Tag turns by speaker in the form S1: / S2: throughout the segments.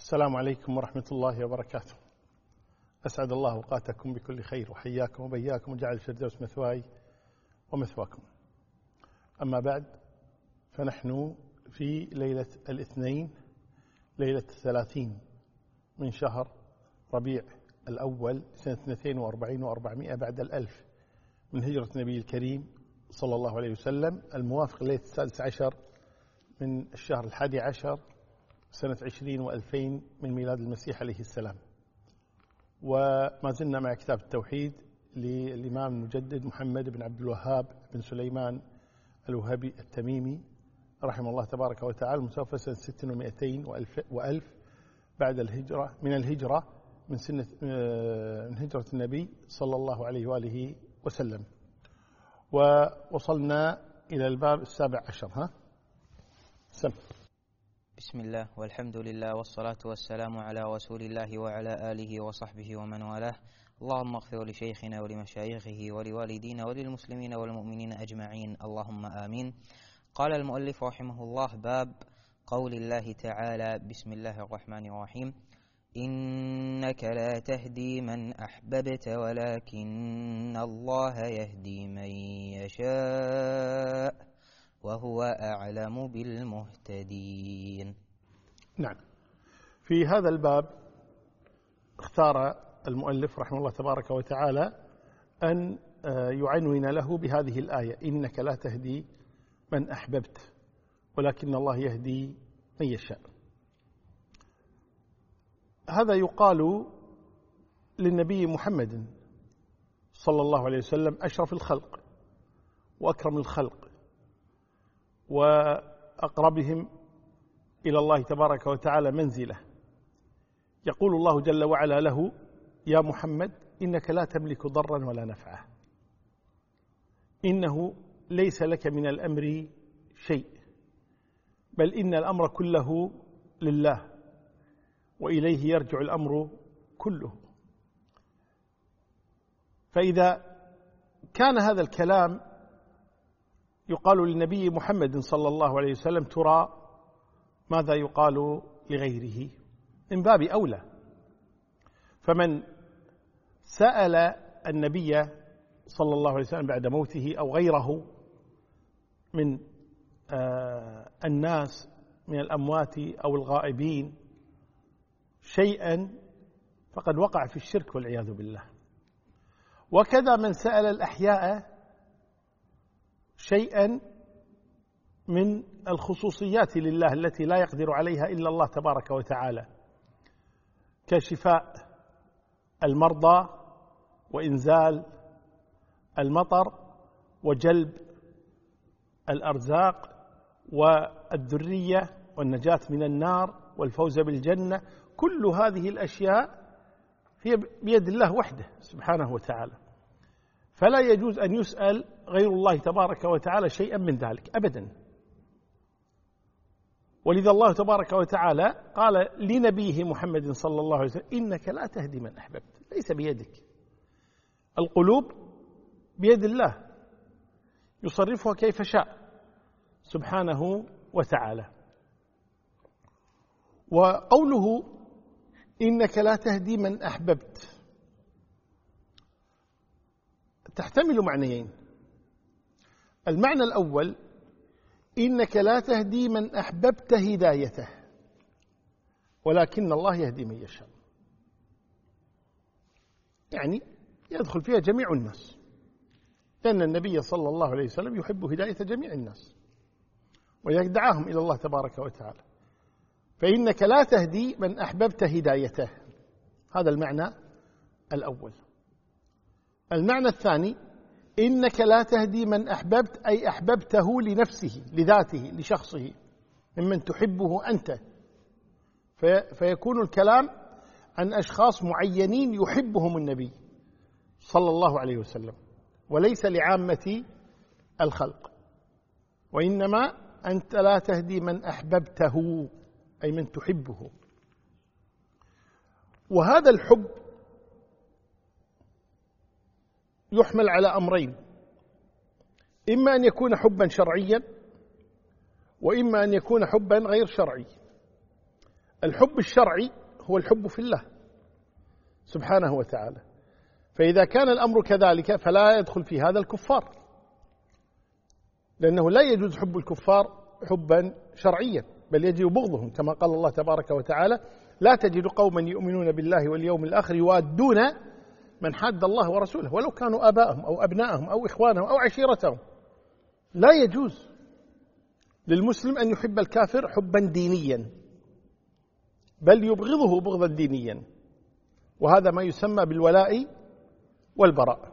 S1: السلام عليكم ورحمة الله وبركاته. أسعد الله أوقاتكم بكل خير وحياكم وبياكم وجعل الفردوس مثواي ومثواكم. أما بعد، فنحن في ليلة الاثنين، ليلة 30 من شهر ربيع الأول سنة 42 و400 بعد الألف من هجرة النبي الكريم صلى الله عليه وسلم، الموافق ليلة 16 من الشهر 11 سنة 20 و2000 من ميلاد المسيح عليه السلام. وما زلنا مع كتاب التوحيد للإمام المجدد محمد بن عبد الوهاب بن سليمان الوهابي التميمي رحمه الله تبارك وتعالى، متوفى سنة 600 و1000 بعد الهجرة من الهجرة من هجرة النبي صلى الله عليه وآله وسلم. ووصلنا إلى الباب 17. سم.
S2: بسم الله والحمد لله والصلاة والسلام على رسول الله وعلى آله وصحبه ومن والاه. اللهم اغفر لشيخنا ولمشايخه ولوالدينا وللمسلمين والمؤمنين أجمعين، اللهم آمين. قال المؤلف رحمه الله: باب قول الله تعالى: بسم الله الرحمن الرحيم: إنك لا تهدي من أحببت ولكن الله يهدي من يشاء وهو أعلم بالمهتدين.
S1: نعم، في هذا الباب اختار المؤلف رحمه الله تبارك وتعالى أن يعنون له بهذه الآية: إنك لا تهدي من أحببت ولكن الله يهدي من يشاء. هذا يقال للنبي محمد صلى الله عليه وسلم، أشرف الخلق وأكرم الخلق وأقربهم إلى الله تبارك وتعالى منزلة. يقول الله جل وعلا له: يا محمد إنك لا تملك ضرا ولا نفعا، إنه ليس لك من الأمر شيء، بل إن الأمر كله لله وإليه يرجع الأمر كله. فإذا كان هذا الكلام يقال للنبي محمد صلى الله عليه وسلم، ترى ماذا يقال لغيره؟ من باب أولى. فمن سأل النبي صلى الله عليه وسلم بعد موته أو غيره من الناس من الأموات أو الغائبين شيئا فقد وقع في الشرك والعياذ بالله. وكذا من سأل الأحياء شيئا من الخصوصيات لله التي لا يقدر عليها إلا الله تبارك وتعالى، كشفاء المرضى وإنزال المطر وجلب الأرزاق والذرية والنجاة من النار والفوز بالجنة. كل هذه الأشياء هي بيد الله وحده سبحانه وتعالى، فلا يجوز أن يسأل غير الله تبارك وتعالى شيئا من ذلك أبدا. ولذا الله تبارك وتعالى قال لنبيه محمد صلى الله عليه وسلم: إنك لا تهدي من أحببت. ليس بيدك، القلوب بيد الله يصرفها كيف شاء سبحانه وتعالى. وقوله إنك لا تهدي من أحببت تحتمل معنيين. المعنى الأول: إنك لا تهدي من أحببت هدايته ولكن الله يهدي من يشاء، يعني يدخل فيها جميع الناس، لأن النبي صلى الله عليه وسلم يحب هداية جميع الناس ويدعاهم إلى الله تبارك وتعالى. فإنك لا تهدي من أحببت هدايته، هذا المعنى الأول. المعنى الثاني: إنك لا تهدي من أحببت، أي أحببته لنفسه لذاته لشخصه ممن تحبه أنت، فيكون الكلام عن أشخاص معينين يحبهم النبي صلى الله عليه وسلم، وليس لعامة الخلق. وإنما أنت لا تهدي من أحببته، أي من تحبه. وهذا الحب يحمل على أمرين: إما أن يكون حبا شرعيا، وإما أن يكون حبا غير شرعي. الحب الشرعي هو الحب في الله سبحانه وتعالى. فإذا كان الأمر كذلك فلا يدخل في هذا الكفار، لأنه لا يجوز حب الكفار حبا شرعيا، بل يجب بغضهم، كما قال الله تبارك وتعالى: لا تجد قوما يؤمنون بالله واليوم الآخر يوادون من حاد الله ورسوله ولو كانوا آباءهم أو أبناءهم أو إخوانهم أو عشيرتهم. لا يجوز للمسلم أن يحب الكافر حبا دينيا، بل يبغضه بغضا دينيا، وهذا ما يسمى بالولاء والبراء.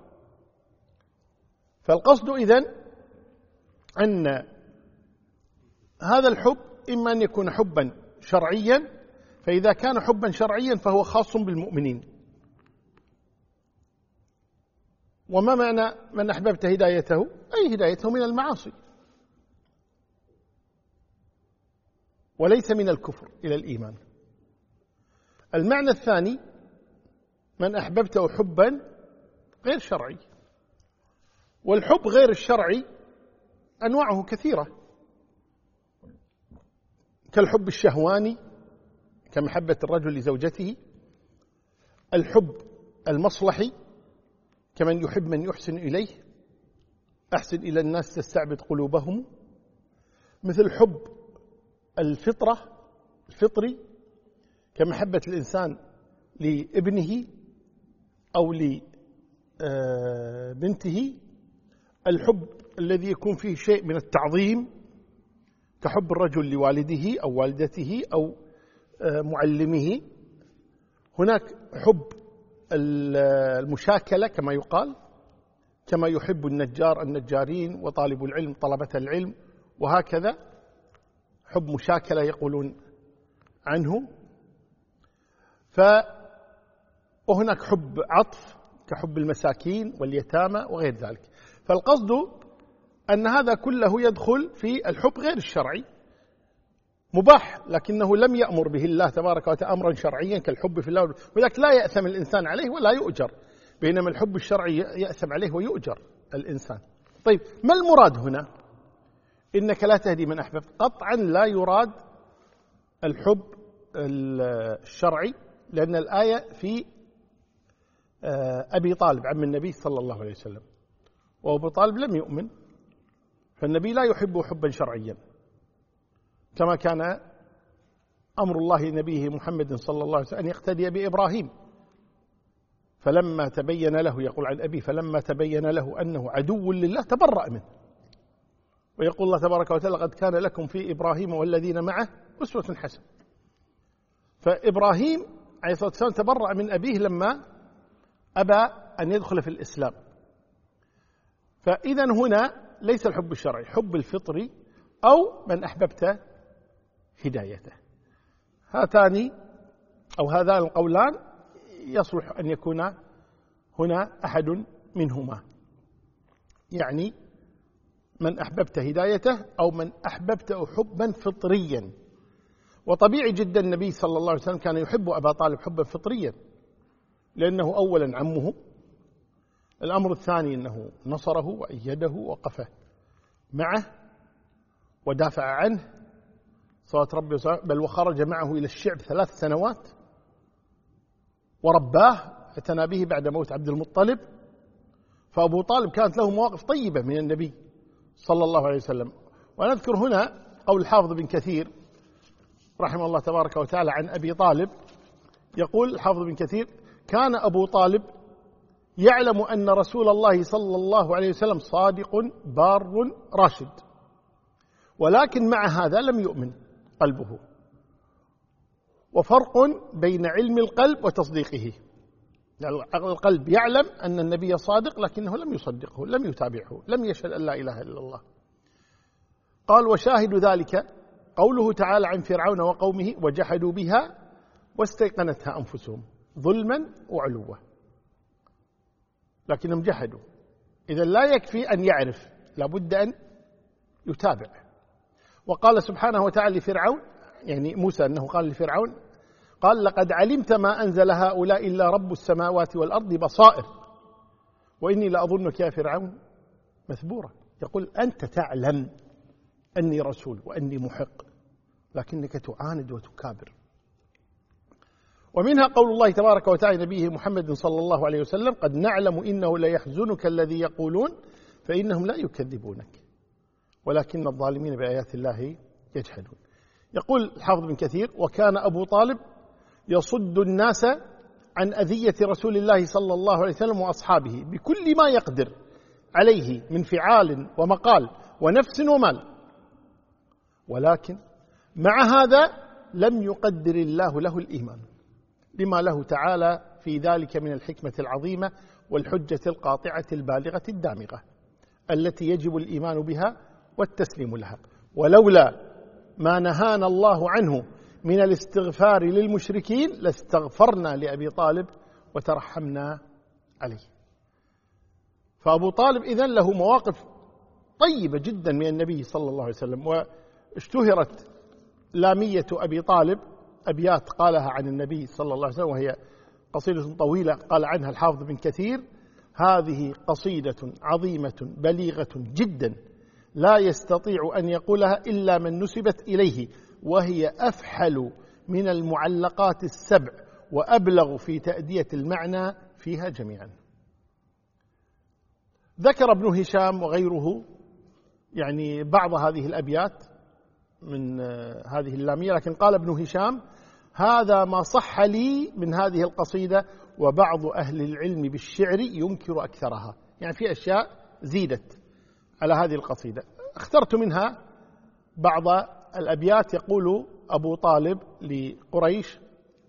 S1: فالقصد إذن أن هذا الحب إما أن يكون حبا شرعيا، فإذا كان حبا شرعيا فهو خاص بالمؤمنين. وما معنى من أحببت هدايته؟ أي هدايته من المعاصي، وليس من الكفر إلى الإيمان. المعنى الثاني: من أحببته حبا غير شرعي. والحب غير الشرعي أنواعه كثيرة، كالحب الشهواني كمحبة الرجل لزوجته، الحب المصلحي كمن يحب من يحسن إليه، أحسن إلى الناس تستعبد قلوبهم، مثل حب الفطري كمحبة الإنسان لابنه أو لبنته، الحب الذي يكون فيه شيء من التعظيم كحب الرجل لوالده أو والدته أو معلمه. هناك حب المشاكلة كما يقال، كما يحب النجار النجارين وطالب العلم طلبة العلم، وهكذا حب مشاكلة يقولون عنه. وهناك حب عطف كحب المساكين واليتامى وغير ذلك. فالقصد أن هذا كله يدخل في الحب غير الشرعي، مباح لكنه لم يأمر به الله تبارك وتعالى أمرا شرعيا كالحب في الله، ولذلك لا يأثم الإنسان عليه ولا يؤجر، بينما الحب الشرعي يأثم عليه ويؤجر الإنسان. طيب، ما المراد هنا؟ إنك لا تهدي من أحببت. قطعا لا يراد الحب الشرعي، لأن الآية في أبي طالب عم النبي صلى الله عليه وسلم، وأبو طالب لم يؤمن، فالنبي لا يحبه حبا شرعيا، كما كان أمر الله لنبيه محمد صلى الله عليه وسلم أن يقتدي بإبراهيم، فلما تبين له، يقول عن أبي: فلما تبين له أنه عدو لله تبرأ منه. ويقول الله تبارك وتعالى: قد كان لكم في إبراهيم والذين معه أسوة حسنة. فإبراهيم عليه الصلاة والسلام تبرأ من أبيه لما أبى أن يدخل في الإسلام. فإذا هنا ليس الحب الشرعي، حب الفطري أو من أحببت هدايته. هذان القولان يصلح أن يكون هنا أحد منهما، يعني من أحببت هدايته أو من أحببته حبا فطريا. وطبيعي جدا النبي صلى الله عليه وسلم كان يحب أبا طالب حبا فطريا، لأنه أولا عمه، الأمر الثاني أنه نصره وأيده ووقف معه ودافع عنه صلوات ربي وسلامه، بل وخرج معه إلى الشعب 3 سنوات ورباه، اعتنى به بعد موت عبد المطلب. فأبو طالب كانت له مواقف طيبة من النبي صلى الله عليه وسلم. ونذكر هنا قول الحافظ بن كثير رحمه الله تبارك وتعالى عن أبي طالب، يقول الحافظ بن كثير: كان أبو طالب يعلم أن رسول الله صلى الله عليه وسلم صادق بار راشد، ولكن مع هذا لم يؤمن قلبه. وفرق بين علم القلب وتصديقه، يعني القلب يعلم أن النبي صادق لكنه لم يصدقه، لم يتابعه، لم يشهد أن لا إله إلا الله. قال: وشاهد ذلك قوله تعالى عن فرعون وقومه: وجحدوا بها واستيقنتها أنفسهم ظلما وعلوا. لكنهم جحدوا. إذا لا يكفي أن يعرف، لابد أن يتابع. وقال سبحانه وتعالى لفرعون، يعني موسى أنه قال لفرعون: قال: لقد علمت ما أنزل هؤلاء إلا رب السماوات والأرض بصائر وإني لأظنك يا فرعون مثبورا. يقول: أنت تعلم أني رسول وأني محق، لكنك تعاند وتكابر. ومنها قول الله تبارك وتعالى نبيه محمد صلى الله عليه وسلم: قد نعلم إنه ليحزنك الذي يقولون فإنهم لا يكذبونك ولكن الظالمين بآيات الله يجحدون. يقول الحافظ بن كثير: وكان أبو طالب يصد الناس عن أذية رسول الله صلى الله عليه وسلم وأصحابه بكل ما يقدر عليه من فعال ومقال ونفس ومال، ولكن مع هذا لم يقدر الله له الإيمان لما له تعالى في ذلك من الحكمة العظيمة والحجة القاطعة البالغة الدامغة التي يجب الإيمان بها والتسليم لها. ولولا ما نهانا الله عنه من الاستغفار للمشركين لاستغفرنا لأبي طالب وترحمنا عليه. فأبو طالب إذن له مواقف طيبة جدا من النبي صلى الله عليه وسلم. واشتهرت لامية أبي طالب أبيات قالها عن النبي صلى الله عليه وسلم، وهي قصيدة طويلة قال عنها الحافظ بن كثير: هذه قصيدة عظيمة بليغة جدا لا يستطيع أن يقولها إلا من نسبت إليه، وهي أفحل من المعلقات السبع وأبلغ في تأدية المعنى فيها جميعا. ذكر ابن هشام وغيره يعني بعض هذه الأبيات من هذه اللامية، لكن قال ابن هشام: هذا ما صح لي من هذه القصيدة، وبعض أهل العلم بالشعر ينكر أكثرها. يعني في أشياء زيدت على هذه القصيدة. اخترت منها بعض الأبيات. يقول أبو طالب لقريش: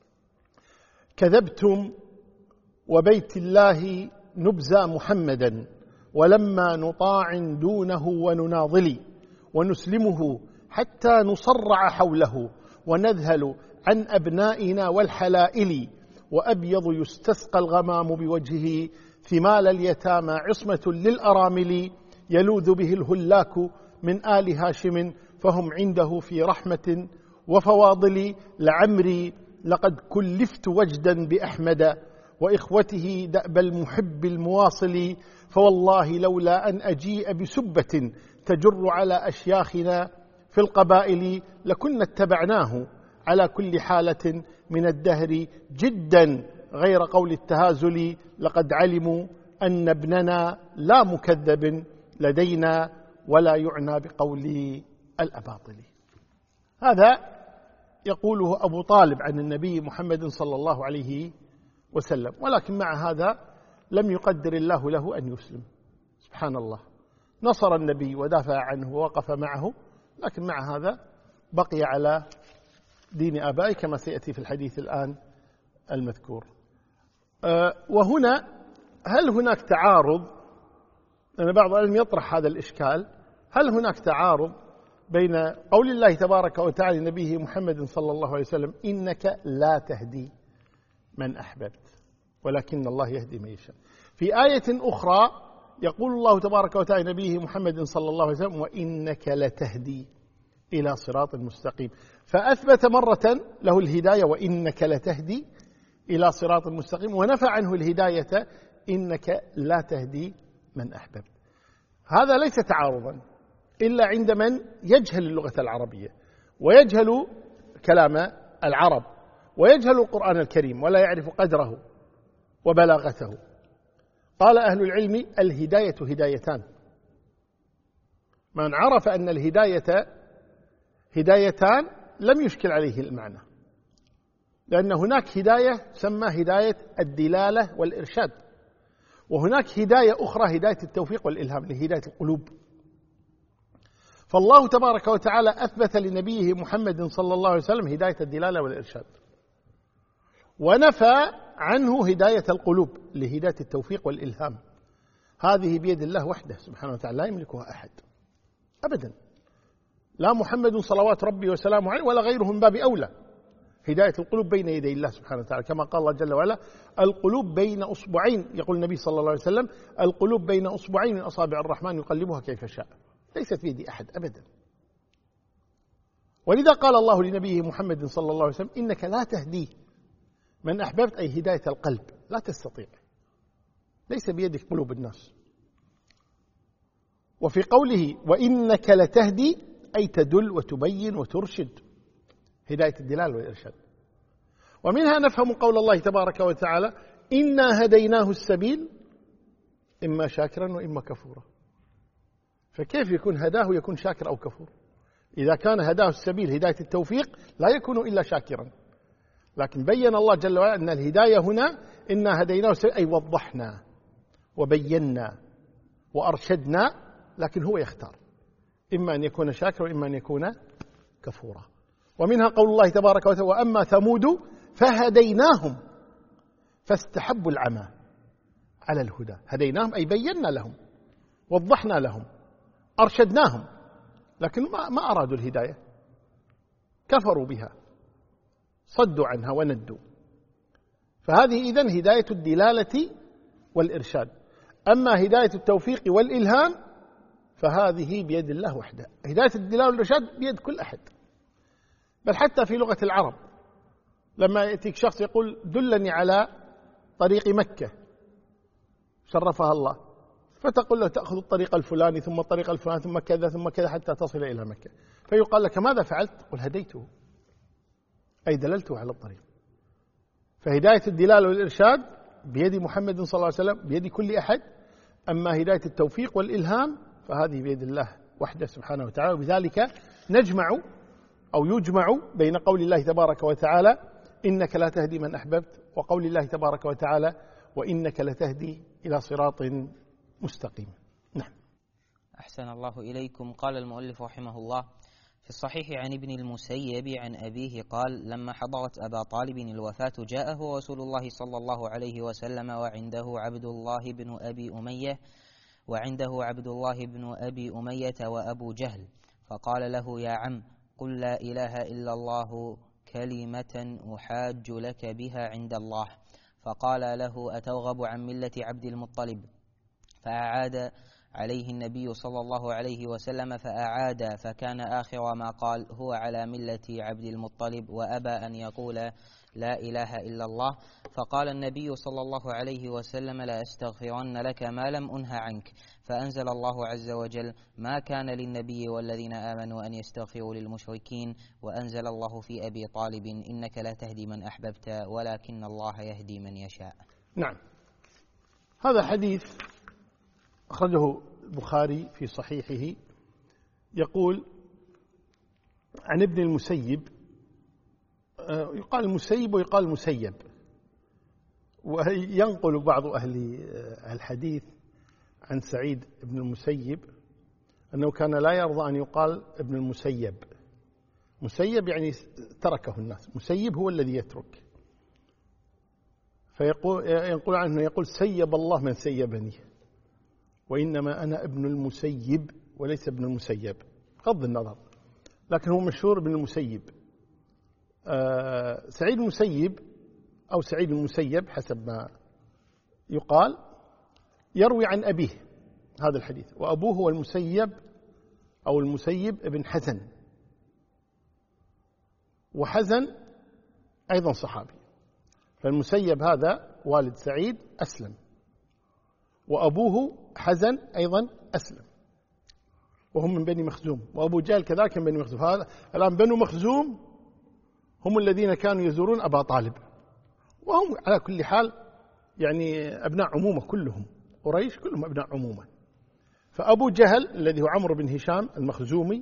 S1: كذبتم وبيت الله نبزى محمدا، ولما نطاع دونه ونناضل، ونسلمه حتى نصرع حوله، ونذهل عن أبنائنا والحلائل، وأبيض يستسقى الغمام بوجهه، ثمال اليتامى عصمة للأرامل، يلوذ به الهلاك من آل هاشم، فهم عنده في رحمة وفواضل، لعمري لقد كلفت وجدا بأحمد، وإخوته دأب المحب المواصل، فوالله لولا أن أجيء بسبة تجر على أشياخنا في القبائل، لكنا اتبعناه على كل حالة من الدهر جدا، غير قول التهازل، لقد علموا أن ابننا لا مكذب لدينا، ولا يعنى بقول الأباطل. هذا يقوله أبو طالب عن النبي محمد صلى الله عليه وسلم، ولكن مع هذا لم يقدر الله له أن يسلم. سبحان الله، نصر النبي ودافع عنه ووقف معه، لكن مع هذا بقي على دين آبائه كما سيأتي في الحديث الآن المذكور. وهنا هل هناك تعارض؟ لأن بعض العلم يطرح هذا الإشكال: هل هناك تعارض بين قول الله تبارك وتعالى لنبيه محمد صلى الله عليه وسلم: إنك لا تهدي من أحببت ولكن الله يهدي من يشاء، في آية أخرى يقول الله تبارك وتعالى لنبيه محمد صلى الله عليه وسلم: وإنك لتهدي إلى صراط مستقيم، فأثبت مرة له الهداية وإنك لتهدي إلى صراط مستقيم، ونفى عنه الهداية إنك لا تهدي من أحببت. هذا ليس تعارضا إلا عند من يجهل اللغة العربية ويجهل كلام العرب ويجهل القرآن الكريم ولا يعرف قدره وبلاغته. قال أهل العلم: الهداية هدايتان. من عرف أن الهداية هدايتان لم يشكل عليه المعنى، لأن هناك هداية تسمى هداية الدلالة والإرشاد، وهناك هداية أخرى هداية التوفيق والإلهام لهداية القلوب. فالله تبارك وتعالى أثبت لنبيه محمد صلى الله عليه وسلم هداية الدلالة والإرشاد، ونفى عنه هداية القلوب لهداية التوفيق والإلهام. هذه بيد الله وحده سبحانه وتعالى، لا يملكها أحد أبدا، لا محمد صلوات ربي وسلامه عليه ولا غيره من باب أولى. هداية القلوب بين يدي الله سبحانه وتعالى، كما قال الله جل وعلا: القلوب بين أصبعين، يقول النبي صلى الله عليه وسلم: القلوب بين أصبعين من أصابع الرحمن يقلبها كيف شاء، ليست بيد أحد أبدا. ولذا قال الله لنبيه محمد صلى الله عليه وسلم: إنك لا تهدي من أحببت، أي هداية القلب، لا تستطيع، ليس بيدك قلوب الناس. وفي قوله: وإنك لتهدي، أي تدل وتبين وترشد، هداية الدلال والإرشاد. ومنها نفهم قول الله تبارك وتعالى: إنا هديناه السبيل إما شاكرا وإما كفورا. فكيف يكون هداه يكون شاكر أو كفور؟ إذا كان هداه السبيل هداية التوفيق لا يكون إلا شاكرا، لكن بين الله جل وعلا أن الهداية هنا إنا هديناه السبيل، أي وضحنا وبينا وأرشدنا، لكن هو يختار إما أن يكون شاكرا وإما أن يكون كفورا. ومنها قول الله تبارك وتعالى: وأما ثمود فهديناهم فاستحبوا العمى على الهدى. هديناهم أي بينا لهم، وضحنا لهم، أرشدناهم، لكن ما أرادوا الهداية، كفروا بها، صدوا عنها وندوا. فهذه إذن هداية الدلالة والإرشاد. أما هداية التوفيق والإلهام فهذه بيد الله وحده. هداية الدلالة والإرشاد بيد كل أحد، بل حتى في لغة العرب لما يأتيك شخص يقول: دلني على طريق مكة شرفها الله، فتقول له: تأخذ الطريق الفلاني ثم الطريق الفلاني ثم كذا ثم كذا حتى تصل إلى مكة. فيقال لك: ماذا فعلت؟ قل: هديته، أي دللته على الطريق. فهداية الدلالة والإرشاد بيد محمد صلى الله عليه وسلم، بيد كل أحد. أما هداية التوفيق والإلهام فهذه بيد الله وحده سبحانه وتعالى. وبذلك نجمع أو يجمع بين قول الله تبارك وتعالى: إنك لا تهدي من أحببت، وقول الله تبارك وتعالى: وإنك لتهدي إلى صراط مستقيم. نعم.
S2: أحسن الله إليكم. قال المؤلف رحمه الله: في الصحيح عن ابن المسيب عن أبيه قال: لما حضرت أبا طالب الوفاة جاءه رسول الله صلى الله عليه وسلم وعنده عبد الله بن أبي أمية وأبو جهل، فقال له: يا عم، قل لا إله إلا الله كلمة أحاج لك بها عند الله. فقال له: أترغب عن ملة عبد المطلب؟ فأعاد عليه النبي صلى الله عليه وسلم فأعاد، فكان آخر ما قال: هو على ملة عبد المطلب، وأبى أن يقول لا إله إلا الله. فقال النبي صلى الله عليه وسلم: لا أستغفرن لك ما لم أنه عنك. فأنزل الله عز وجل: ما كان للنبي والذين آمنوا أن يستغفروا للمشركين. وأنزل الله في أبي طالب: إنك لا تهدي من أحببت ولكن الله يهدي من يشاء.
S1: نعم. هذا حديث أخرجه البخاري في صحيحه، يقول عن ابن المسيب، يقال المسيب ويقال المسيب، وينقل بعض أهل الحديث عن سعيد بن المسيب أنه كان لا يرضى أن يقال ابن المسيب. مسيب يعني تركه الناس، مسيب هو الذي يترك. فينقل عنه يقول: سيب الله من سيبني، وإنما أنا ابن المسيب وليس ابن المسيب، بغض النظر، لكن هو مشهور ابن المسيب. سعيد المسيب أو سعيد المسيب حسب ما يقال يروي عن أبيه هذا الحديث، وأبوه هو المسيب أو المسيب ابن حزن، وحزن أيضا صحابي. فالمسيب هذا والد سعيد أسلم، وأبوه حزن أيضا أسلم، وهم من بني مخزوم، وأبو جهل كذلك من بني مخزوم. هذا الآن بنو مخزوم هم الذين كانوا يزورون أبا طالب، وهم على كل حال يعني أبناء عمومة كلهم، قريش كلهم أبناء عمومة. فأبو جهل الذي هو عمرو بن هشام المخزومي،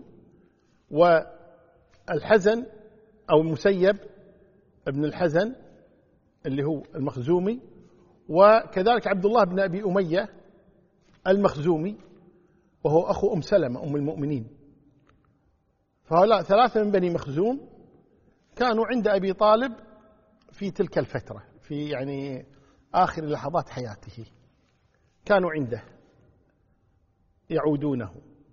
S1: والحزن أو المسيب ابن الحزن اللي هو المخزومي، وكذلك عبد الله بن أبي أمية المخزومي وهو أخو أم سلمة أم المؤمنين. فهؤلاء ثلاثة من بني مخزوم كانوا عند أبي طالب في تلك الفترة، في يعني آخر لحظات حياته كانوا عنده يعودونه.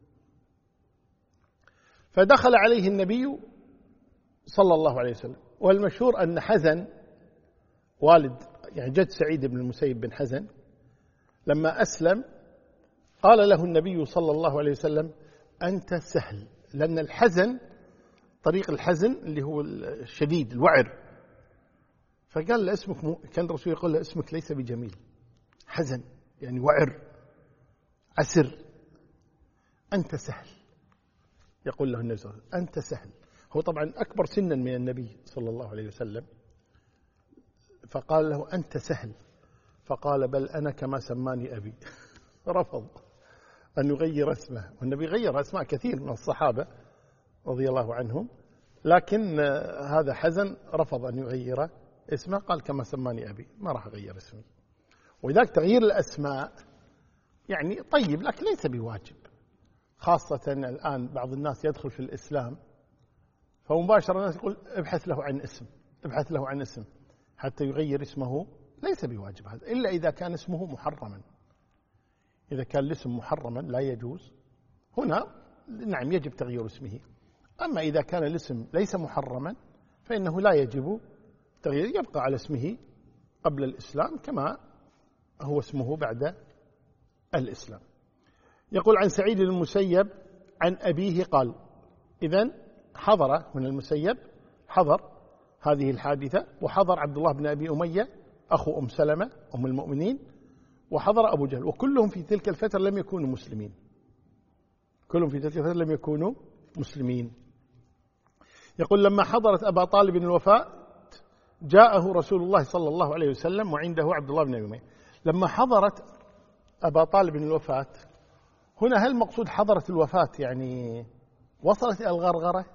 S1: فدخل عليه النبي صلى الله عليه وسلم، والمشهور أن حزن والد يعني جد سعيد بن المسيب بن حزن لما أسلم قال له النبي صلى الله عليه وسلم: أنت سهل، لأن الحزن طريق الحزن اللي هو الشديد الوعر، فقال له اسمك كان الرسول يقول له: اسمك ليس بجميل، حزن يعني وعر عسر، أنت سهل. يقول له النبي صلى الله عليه وسلم: أنت سهل. هو طبعا أكبر سنا من النبي صلى الله عليه وسلم، فقال له أنت سهل، فقال بل أنا كما سماني أبي. رفض أن يغير اسمه، والنبي غير أسماء كثير من الصحابة رضي الله عنهم، لكن هذا حزن رفض أن يغير اسمه، قال كما سماني أبي، ما راح أغير اسمي. ولذلك تغيير الأسماء يعني طيب لكن ليس بواجب، خاصة الآن بعض الناس يدخل في الإسلام فمباشرة الناس يقول ابحث له عن اسم، ابحث له عن اسم حتى يغير اسمه. ليس بواجب هذا إلا إذا كان اسمه محرما. إذا كان الاسم محرما لا يجوز، هنا نعم يجب تغيير اسمه. أما إذا كان الاسم ليس محرما فإنه لا يجب تغيير، يبقى على اسمه قبل الإسلام كما هو اسمه بعد الإسلام. يقول عن سعيد بن المسيب عن أبيه قال، إذن حضر من المسيب، حضر هذه الحادثة، وحضر عبد الله بن أبي أمية أخو أم سلمة أم المؤمنين، وحضر أبو جهل، وكلهم في تلك الفترة لم يكونوا مسلمين، كلهم في تلك الفترة لم يكونوا مسلمين. يقول لما حضرت أبا طالب الوفاة جاءه رسول الله صلى الله عليه وسلم وعنده عبد الله بن أبي أمية. لما حضرت أبا طالب الوفاة هنا، هل مقصود حضرت الوفاة يعني وصلت إلى الغرغرة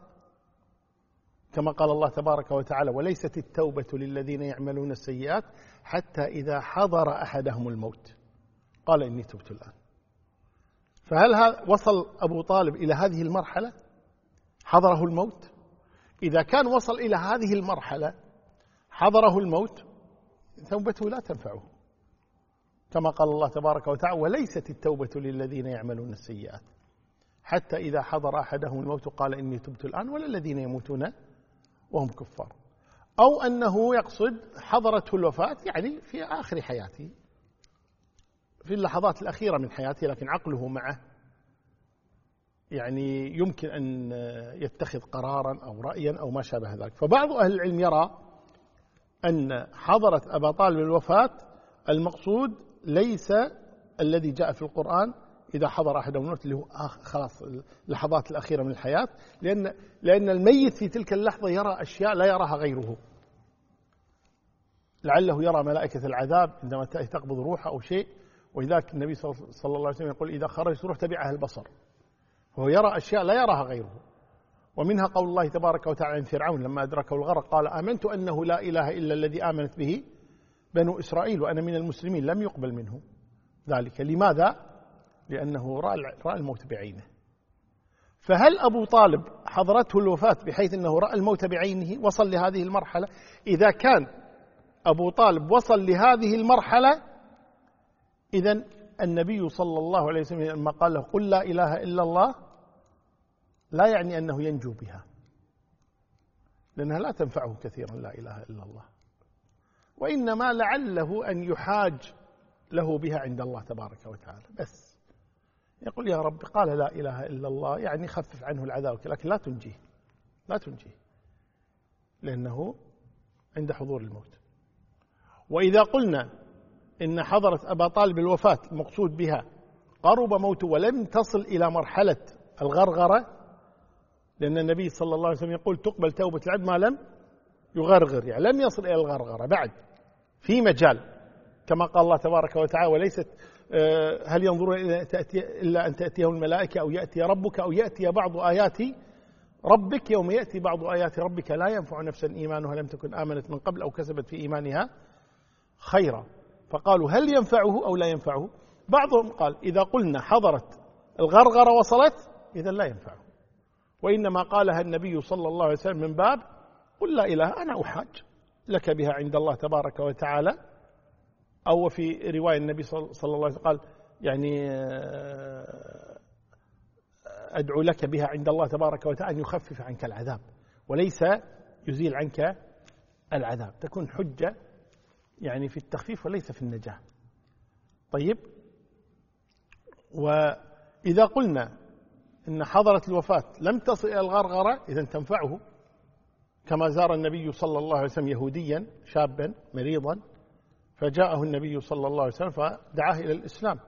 S1: كما قال الله تبارك وتعالى وليست التوبة للذين يعملون السيئات حتى إذا حضر أحدهم الموت قال إني تبت الآن؟ فهل وصل أبو طالب إلى هذه المرحلة حضره الموت؟ إذا كان وصل إلى هذه المرحلة حضره الموت توبته لا تنفعه، كما قال الله تبارك وتعالى وليست التوبة للذين يعملون السيئات حتى إذا حضر أحدهم الموت قال إني تبت الآن ولا الذين يموتون وهم كفار. أو أنه يقصد حضرته الوفاة يعني في آخر حياته، في اللحظات الأخيرة من حياته، لكن عقله معه يعني يمكن أن يتخذ قرارا أو رأيا أو ما شابه ذلك. فبعض أهل العلم يرى أن حضرة أبا طالب الوفاة المقصود ليس الذي جاء في القرآن إذا حضر أحدهم الموت اللي هو خلاص اللحظات الأخيرة من الحياة، لأن الميت في تلك اللحظة يرى أشياء لا يراها غيره، لعله يرى ملائكة العذاب عندما تقبض روحه أو شيء، ولذلك النبي صلى الله عليه وسلم يقول إذا خرجت روح تبعها البصر، وهو يرى أشياء لا يراها غيره. ومنها قول الله تبارك وتعالى عن فرعون لما أدركه الغرق قال آمنت أنه لا إله إلا الذي آمنت به بنو إسرائيل وأنا من المسلمين، لم يقبل منه ذلك. لماذا؟ لأنه رأى الموت بعينه. فهل أبو طالب حضرته الوفاة بحيث أنه رأى الموت بعينه وصل لهذه المرحلة؟ إذا كان أبو طالب وصل لهذه المرحلة إذن النبي صلى الله عليه وسلم لما قال له قل لا إله إلا الله لا يعني أنه ينجو بها، لأنها لا تنفعه كثيرا لا إله إلا الله، وإنما لعله أن يحاج له بها عند الله تبارك وتعالى، بس يقول يا رب قال لا إله إلا الله يعني خفف عنه العذاب، لكن لا تنجيه، لا تنجيه لأنه عند حضور الموت. وإذا قلنا إن حضرت أبا طالب الوفاة المقصود بها قرب موته ولم تصل إلى مرحلة الغرغرة، لأن النبي صلى الله عليه وسلم يقول تقبل توبة العبد ما لم يغرغر، يعني لم يصل إلى الغرغرة، بعد في مجال، كما قال الله تبارك وتعالى وليست هل ينظرون إلا أن تأتيهم الملائكة أو يأتي ربك أو يأتي بعض آيات ربك، يوم يأتي بعض آيات ربك لا ينفع نفسا إيمانها لم تكن آمنت من قبل أو كسبت في إيمانها خيرا. فقالوا هل ينفعه أو لا ينفعه؟ بعضهم قال إذا قلنا حضرت الغرغرة وصلت إذا لا ينفعه، وإنما قالها النبي صلى الله عليه وسلم من باب قل لا إله أنا أحاج لك بها عند الله تبارك وتعالى، أو في رواية النبي صلى الله عليه وسلم قال يعني أدعو لك بها عند الله تبارك وتعالى أن يخفف عنك العذاب وليس يزيل عنك العذاب، تكون حجة يعني في التخفيف وليس في النجاة. طيب، وإذا قلنا إن حضرة الوفاة لم تصل إلى الغرغرة إذن تنفعه، كما زار النبي صلى الله عليه وسلم يهوديا شابا مريضا فجاءه النبي صلى الله عليه وسلم فدعاه إلى الإسلام،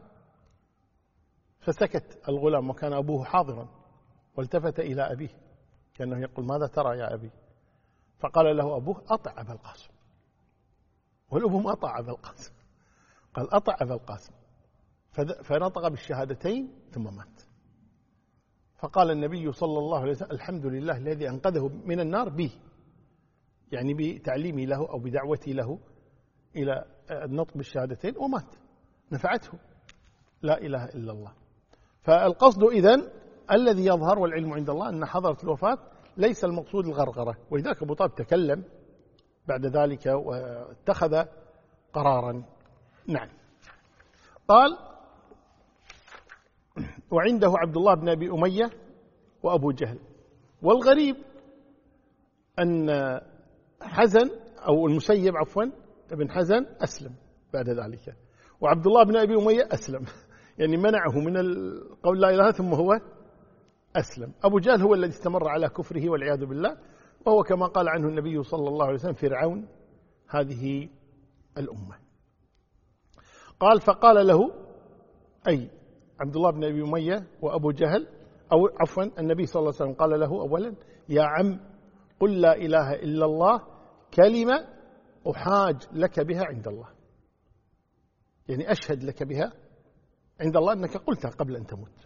S1: فسكت الغلام وكان أبوه حاضرا والتفت إلى أبيه كأنه يقول ماذا ترى يا أبي؟ فقال له أبوه أطع أبا القاسم، والأب ما أطاع أبا القاسم، قال أطع أبا القاسم، فنطق بالشهادتين ثم مات. فقال النبي صلى الله عليه وسلم الحمد لله الذي أنقذه من النار به، يعني بتعليمي له أو بدعوتي له إلى النطق بالشهادتين، ومات نفعته لا إله إلا الله. فالقصد إذن الذي يظهر والعلم عند الله أن حضرة الوفاة ليس المقصود الغرغرة. ولذلك أبو طالب تكلم بعد ذلك واتخذ قرارا. نعم. قال وعنده عبد الله بن أبي أمية وأبو جهل. والغريب أن حزن أو المسيب عفوا ابن حزن أسلم بعد ذلك، وعبد الله بن أبي أمية أسلم، يعني منعه من القول لا إله ثم هو أسلم. أبو جهل هو الذي استمر على كفره والعياذ بالله، وهو كما قال عنه النبي صلى الله عليه وسلم فرعون هذه الأمة. قال فقال له أي عبد الله بن أبي أمية وأبو جهل، أو عفوا النبي صلى الله عليه وسلم قال له أولا يا عم قل لا إله إلا الله كلمة أحاج لك بها عند الله، يعني أشهد لك بها عند الله أنك قلتها قبل أن تموت.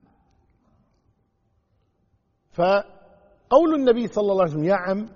S1: فقول النبي صلى الله عليه وسلم يا عم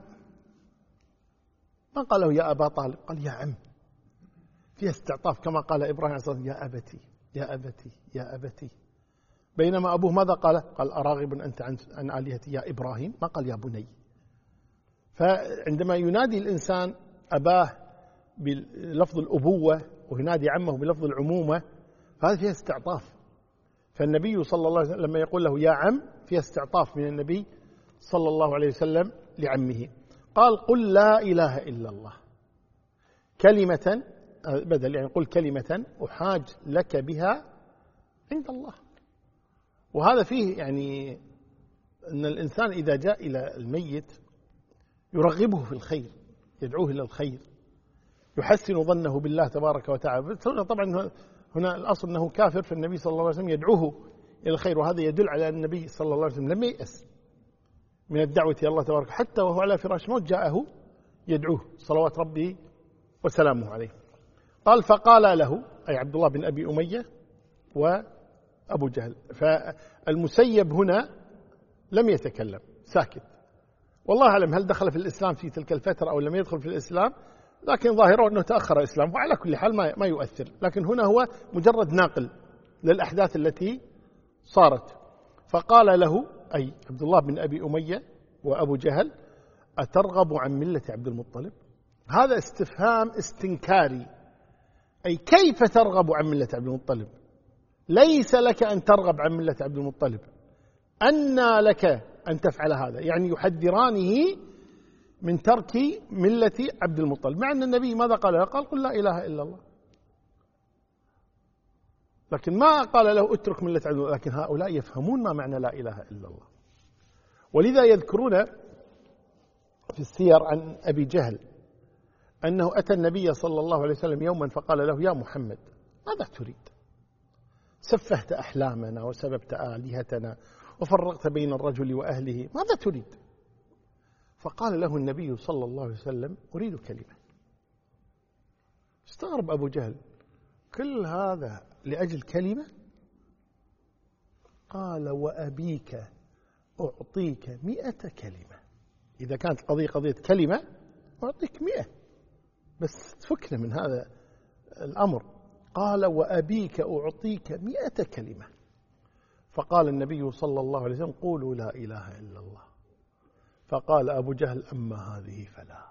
S1: ما قال له يا أبا طالب، قال يا عم، فيها استعطاف كما قال إبراهيم عليه الصلاة والسلام يا أبتي يا أبتي يا أبتي، بينما أبوه ماذا قال أراغب أنت عن آلهتي يا إبراهيم، ما قال يا بني. فعندما ينادي الإنسان أباه بلفظ الأبوة وينادي عمه بلفظ العمومة فهذا فيها استعطاف. فالنبي صلى الله عليه وسلم لما يقول له يا عم فيها استعطاف من النبي صلى الله عليه وسلم لعمه. قال قل لا إله إلا الله كلمة بدل، يعني قل كلمة أحاج لك بها عند الله. وهذا فيه يعني أن الإنسان إذا جاء إلى الميت يرغبه في الخير، يدعوه إلى الخير، يحسن ظنه بالله تبارك وتعالى. طبعا هنا الأصل أنه كافر، فالنبي صلى الله عليه وسلم يدعوه إلى الخير، وهذا يدل على أن النبي صلى الله عليه وسلم لم ييأس من الدعوة إلى الله تبارك، حتى وهو على فراش موت جاءه يدعوه صلوات ربي وسلامه عليه. قال فقال له أي عبد الله بن أبي أمية وأبو جهل. فالمسيب هنا لم يتكلم، ساكت، والله أعلم هل دخل في الإسلام في تلك الفترة أو لم يدخل في الإسلام، لكن ظاهره أنه تأخر إسلامه، وعلى كل حال ما يؤثر. لكن هنا هو مجرد ناقل للأحداث التي صارت. فقال له أي عبد الله بن أبي أمية وأبو جهل أترغب عن ملة عبد المطلب؟ هذا استفهام استنكاري، أي كيف ترغب عن ملة عبد المطلب؟ ليس لك أن ترغب عن ملة عبد المطلب، أنى لك أن تفعل هذا؟ يعني يحذرانه من ترك ملة عبد المطلب، مع أن النبي ماذا قال له؟ قال قل لا إله إلا الله، لكن ما قال له اترك ملة عبد المطلب. لكن هؤلاء يفهمون ما معنى لا إله إلا الله، ولذا يذكرون في السير عن أبي جهل أنه أتى النبي صلى الله عليه وسلم يوما فقال له يا محمد ماذا تريد؟ سفهت أحلامنا وسببت آلهتنا وفرقت بين الرجل وأهله، ماذا تريد؟ فقال له النبي صلى الله عليه وسلم أريد كلمة. استغرب أبو جهل، كل هذا لأجل كلمة؟ قال وأبيك أعطيك 100 كلمة. إذا كانت قضية كلمة أعطيك 100، بس تفكنا من هذا الأمر. قال وأبيك أعطيك 100 كلمة. فقال النبي صلى الله عليه وسلم قولوا لا إله إلا الله. فقال أبو جهل أما هذه فلا،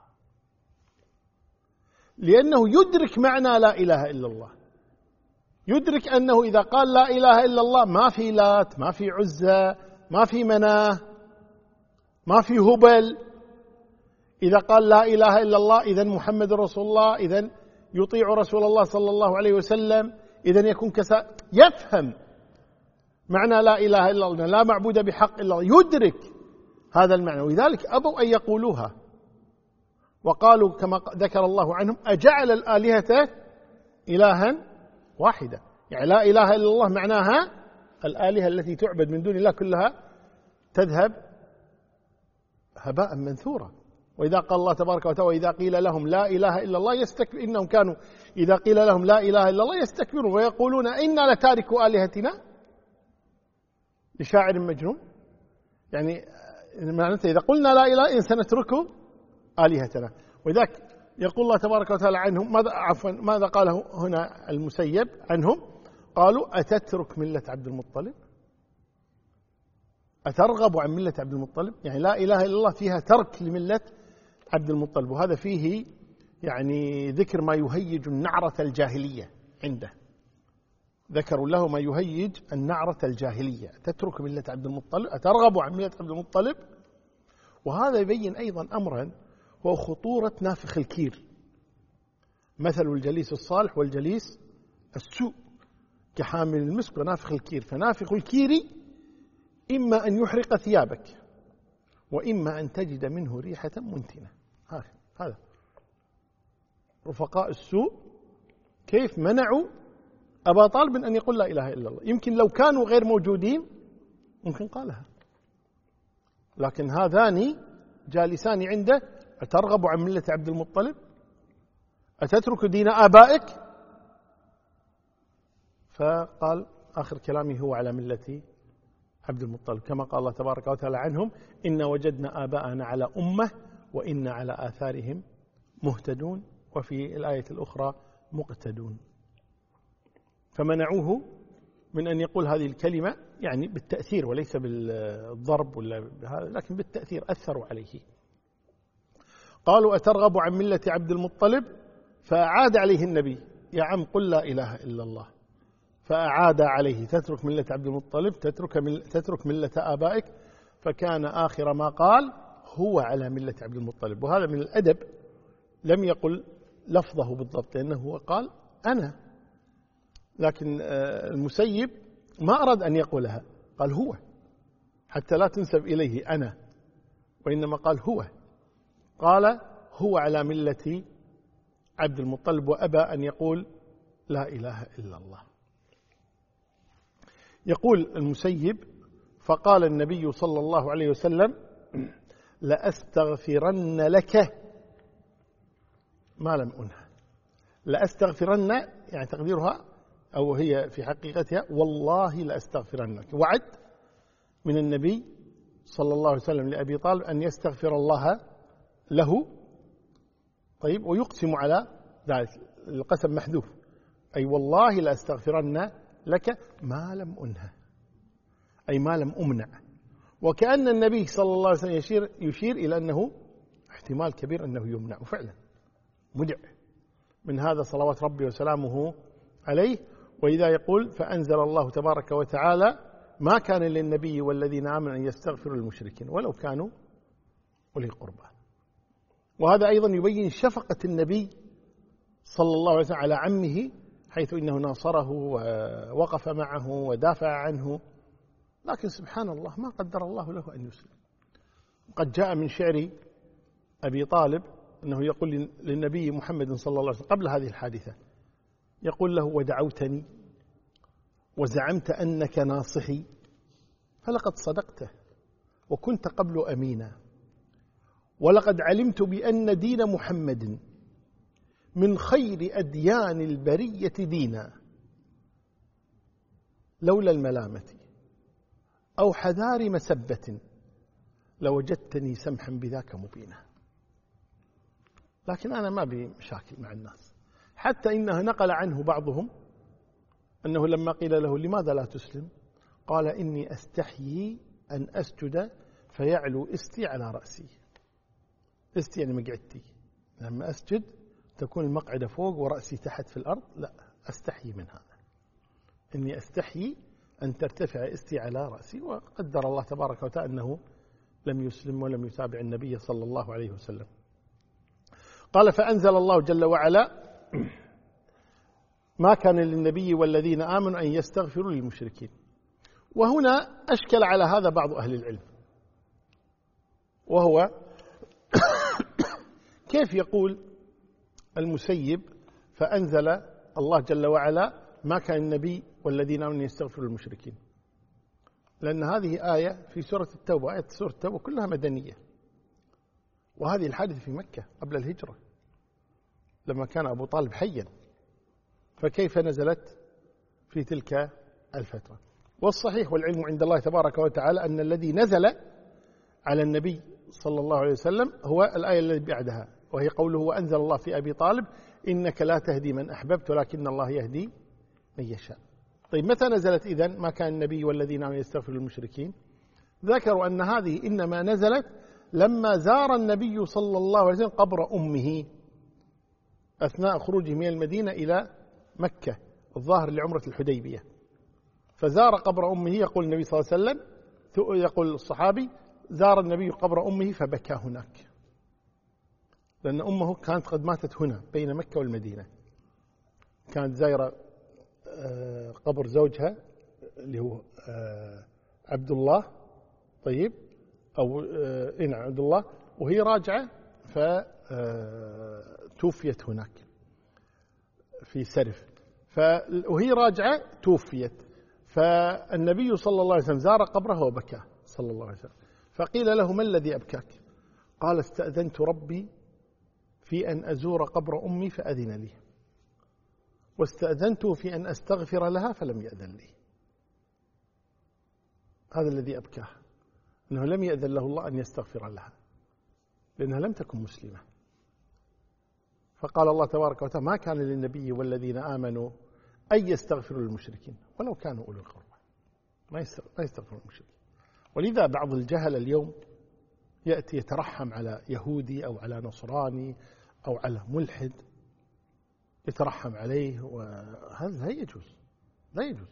S1: لأنه يدرك معنى لا إله إلا الله، يدرك أنه إذا قال لا إله إلا الله ما في لات، ما في عزة، ما في مناه، ما في هبل. إذا قال لا إله إلا الله إذن محمد رسول الله، إذن يطيع رسول الله صلى الله عليه وسلم، إذن يكون يفهم معنى لا إله إلا الله، لا معبود بحق إلا الله، يدرك هذا المعنى. ولذلك أبوا أن يقولوها، وقالوا كما ذكر الله عنهم أجعل الآلهة إلها واحدة، يعني لا إله إلا الله معناها الآلهة التي تعبد من دون الله كلها تذهب هباء منثورا. وإذا قال الله تبارك وتعالى وإذا قيل لهم لا إله إلا الله يستكبرون، إنهم كانوا إذا قيل لهم لا إله إلا الله يستكبرون ويقولون إنا لتاركوا آلهتنا لشاعر مجنون. يعني معناته إذا قلنا لا إله إلا سنترك آلهتنا. وذاك يقول الله تبارك وتعالى عنهم ماذا قاله هنا المسيب عنهم؟ قالوا أتترك ملة عبد المطلب؟ أترغب عن ملة عبد المطلب؟ يعني لا إله إلا الله فيها ترك لملة عبد المطلب، وهذا فيه يعني ذكر ما يهيج النعرة الجاهلية عنده، ذكروا له ما يهيج النعرة الجاهلية. تترك ملة عبد المطلب، أترغب عن ملة عبد المطلب. وهذا يبين أيضا أمرا هو خطورة نافخ الكير، مثل الجليس الصالح والجليس السوء كحامل المسك ونافخ الكير. فنافخ الكير إما أن يحرق ثيابك وإما أن تجد منه ريحة منتنة. هذا رفقاء السوء كيف منعوا أبا طالب أن يقول لا إله إلا الله. يمكن لو كانوا غير موجودين ممكن قالها، لكن هذان جالسان عنده. أترغب عن ملة عبد المطلب؟ أتترك دين آبائك؟ فقال آخر كلامي هو على ملة عبد المطلب، كما قال الله تبارك وتعالى عنهم إنا وجدنا آباءنا على أمة وإنا على آثارهم مهتدون، وفي الآية الأخرى مقتدون. فمنعوه من أن يقول هذه الكلمة يعني بالتأثير وليس بالضرب ولا بهذا، لكن بالتأثير أثروا عليه. قالوا أترغب عن ملة عبد المطلب؟ فأعاد عليه النبي يا عم قل لا إله إلا الله. فأعاد عليه تترك ملة عبد المطلب، تترك ملة آبائك. فكان آخر ما قال هو على ملة عبد المطلب. وهذا من الأدب، لم يقل لفظه بالضبط لأنه هو قال أنا، لكن المسيب ما أراد أن يقولها، قال هو، حتى لا تنسب إليه أنا، وإنما قال هو. قال هو على ملة عبد المطلب وأبى أن يقول لا إله إلا الله. يقول المسيب فقال النبي صلى الله عليه وسلم لأستغفرن لك ما لم أنهى. لأستغفرن يعني تقديرها أو هي في حقيقتها والله لأستغفرن لك، وعد من النبي صلى الله عليه وسلم لأبي طالب أن يستغفر الله له. طيب، ويقسم على ذلك، القسم محذوف، أي والله لأستغفرن لك ما لم أنهى، أي ما لم أمنع. وكأن النبي صلى الله عليه وسلم يشير إلى أنه احتمال كبير أنه يمنع، وفعلا مدع من هذا صلوات ربي وسلامه عليه. وإذا يقول فأنزل الله تبارك وتعالى ما كان للنبي والذين آمنوا أن يستغفروا للمشركين ولو كانوا أولي قربى. وهذا أيضا يبين شفقة النبي صلى الله عليه وسلم على عمه، حيث إنه ناصره ووقف معه ودافع عنه. لكن سبحان الله ما قدر الله له أن يسلم. قد جاء من شعر أبي طالب أنه يقول للنبي محمد صلى الله عليه وسلم قبل هذه الحادثة، يقول له ودعوتني وزعمت أنك ناصحي فلقد صدقت وكنت قبل أمينا، ولقد علمت بأن دين محمد من خير أديان البرية دينا، لولا الملامة أو حذار مسبة لوجدتني سمحا بذاك مبينا. لكن أنا ما بي مشاكل مع الناس، حتى إنه نقل عنه بعضهم أنه لما قيل له لماذا لا تسلم قال إني أستحيي أن أسجد فيعلو استي على رأسي. استي يعني مقعدتي، لما أسجد تكون المقعدة فوق ورأسي تحت في الأرض، لا أستحيي من هذا، إني أستحيي أن ترتفع استي على رأسي. وقدر الله تبارك وتعالى أنه لم يسلم ولم يتابع النبي صلى الله عليه وسلم. قال فأنزل الله جل وعلا ما كان للنبي والذين آمنوا أن يستغفروا للمشركين. وهنا أشكل على هذا بعض أهل العلم، وهو كيف يقول المسيب فأنزل الله جل وعلا ما كان النبي والذين آمنوا أن يستغفروا للمشركين، لأن هذه آية في سورة التوبة، آية سورة التوبة كلها مدنية، وهذه الحادثة في مكة قبل الهجرة لما كان أبو طالب حيا، فكيف نزلت في تلك الفترة؟ والصحيح والعلم عند الله تبارك وتعالى أن الذي نزل على النبي صلى الله عليه وسلم هو الآية التي بعدها، وهي قوله وأنزل الله في أبي طالب إنك لا تهدي من أحببت ولكن الله يهدي من يشاء. طيب متى نزلت إذن؟ ما كان النبي والذين آمنوا يستغفروا للمشركين. ذكروا أن هذه إنما نزلت لما زار النبي صلى الله عليه وسلم قبر أمه أثناء خروجه من المدينة إلى مكة، الظاهر لعمرة الحديبية، فزار قبر أمه. يقول النبي صلى الله عليه وسلم، يقول الصحابي زار النبي قبر أمه فبكى هناك، لأن أمه كانت قد ماتت هنا بين مكة والمدينة، كانت زايرة قبر زوجها اللي هو عبد الله، طيب أو نعم عبد الله، وهي راجعة فتوفيت هناك في سرف، وهي راجعة توفيت، فالنبي صلى الله عليه وسلم زار قبره وبكى صلى الله عليه وسلم، فقيل له ما الذي أبكاك؟ قال استأذنت ربي في أن أزور قبر أمي فأذن لي، واستأذنته في أن أستغفر لها فلم يأذن لي. هذا الذي أبكاه، أنه لم يأذن له الله أن يستغفر لها لأنها لم تكن مسلمة. فقال الله تبارك وتعالى ما كان للنبي والذين آمنوا أن يستغفروا للمشركين ولو كانوا أولي القربى، ما يستغفروا للمشركين. ولذا بعض الجهل اليوم يأتي يترحم على يهودي أو على نصراني أو على ملحد، يترحم عليه، وهذا لا يجوز، لا يجوز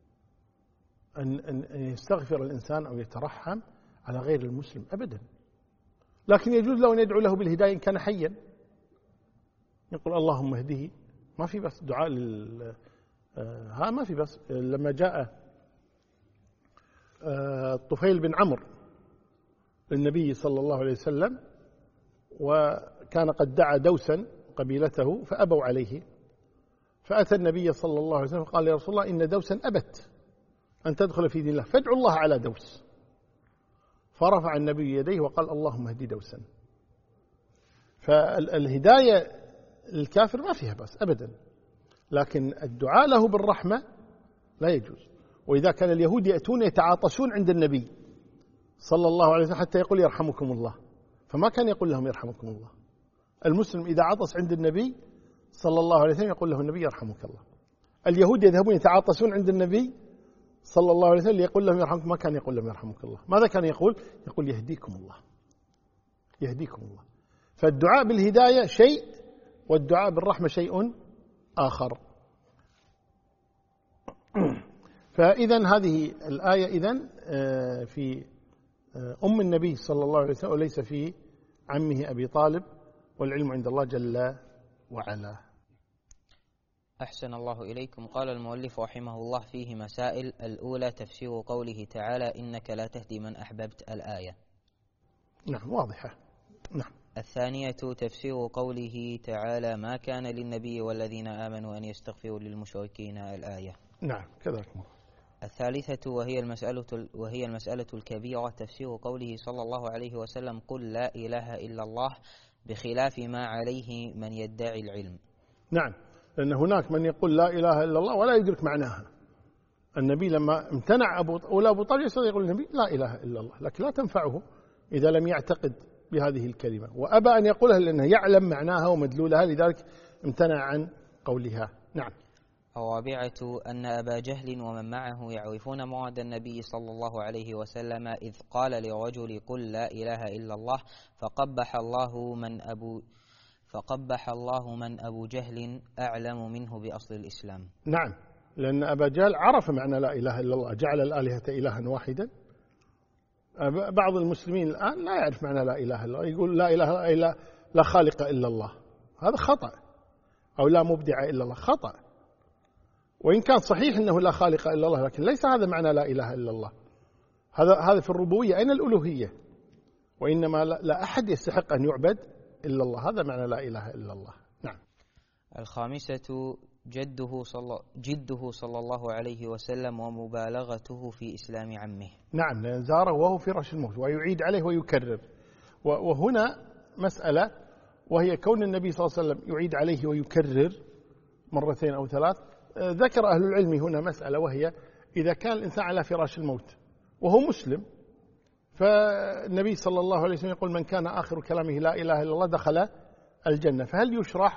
S1: أن يستغفر الإنسان أو يترحم على غير المسلم أبدا. لكن يجوز له أن يدعو له بالهداية إن كان حيا، يقول اللهم اهده، ما في بس دعاء ما في بس. لما جاء طفيل بن عمرو للنبي صلى الله عليه وسلم وكان قد دعا دوسا قبيلته فأبوا عليه، فأتى النبي صلى الله عليه وسلم قال يا رسول الله إن دوسا أبت أن تدخل في دين الله فادعوا الله على دوس، فرفع النبي يديه وقال اللهم اهدي دوسا. فالهداية الكافر ما فيها بس أبدا، لكن الدعاء له بالرحمة لا يجوز. وإذا كان اليهود يأتون يتعاطشون عند النبي صلى الله عليه وسلم حتى يقول يرحمكم الله، فما كان يقول لهم يرحمكم الله. المسلم إذا عطس عند النبي صلى الله عليه وسلم يقول له النبي يرحمك الله. اليهود يذهبون يتعاطشون عند النبي صلى الله عليه وسلم يقول لهم يرحمكم، ما كان يقول لهم يرحمك الله. ماذا كان يقول؟ يقول يهديكم الله، يهديكم الله. فالدعاء بالهداية شيء والدعاء بالرحمة شيء آخر. فإذن هذه الآية إذن في أم النبي صلى الله عليه وسلم وليس في عمه أبي طالب، والعلم عند الله جل وعلا.
S2: أحسن الله إليكم. قال المؤلف رحمه الله فيه مسائل. الأولى تفسير قوله تعالى إنك لا تهدي من أحببت، الآية.
S1: نعم واضحة. نعم.
S2: الثانية تفسير قوله تعالى ما كان للنبي والذين آمنوا أن يستغفروا للمشركين، الآية.
S1: نعم كذلك.
S2: الثالثة وهي المسألة الكبيرة تفسير قوله صلى الله عليه وسلم قل لا إله إلا الله، بخلاف ما عليه من يدعي العلم.
S1: نعم، لأن هناك من يقول لا إله إلا الله ولا يدرك معناها. النبي لما امتنع أبو طالب يقول النبي لا إله إلا الله، لكن لا تنفعه إذا لم يعتقد بهذه الكلمة، وأبى أن يقولها لأنه يعلم معناها ومدلولها، لذلك امتنع عن قولها. نعم.
S2: الرابعة أن أبا جهل ومن معه يعرفون مراد النبي صلى الله عليه وسلم إذ قال لرجل قل لا إله إلا الله، فقبح الله من أبو جهل أعلم منه بأصل الإسلام.
S1: نعم، لأن أبا جهل عرف معنى لا إله إلا الله، جعل الآلهة إلها واحدا. بعض المسلمين الآن لا يعرف معنى لا إله إلا الله، يقول لا إله إلا لا خالق إلا الله، هذا خطأ، أو لا مبدع إلا الله، خطأ. وإن كان صحيح أنه لا خالق إلا الله، لكن ليس هذا معنى لا إله إلا الله. هذا في الربوبية، أين الألوهية؟ وإنما لا أحد يستحق أن يعبد إلا الله، هذا معنى لا إله إلا الله. نعم.
S2: الخامسة جده صلى الله عليه وسلم ومبالغته في إسلام عمه.
S1: نعم، لأن زاره وهو في فرش الموت ويعيد عليه ويكرر. وهنا مسألة، وهي كون النبي صلى الله عليه وسلم يعيد عليه ويكرر مرتين أو ثلاث. ذكر أهل العلم هنا مسألة، وهي إذا كان الإنسان على فراش الموت وهو مسلم، فالنبي صلى الله عليه وسلم يقول من كان آخر كلامه لا إله إلا الله دخل الجنة. فهل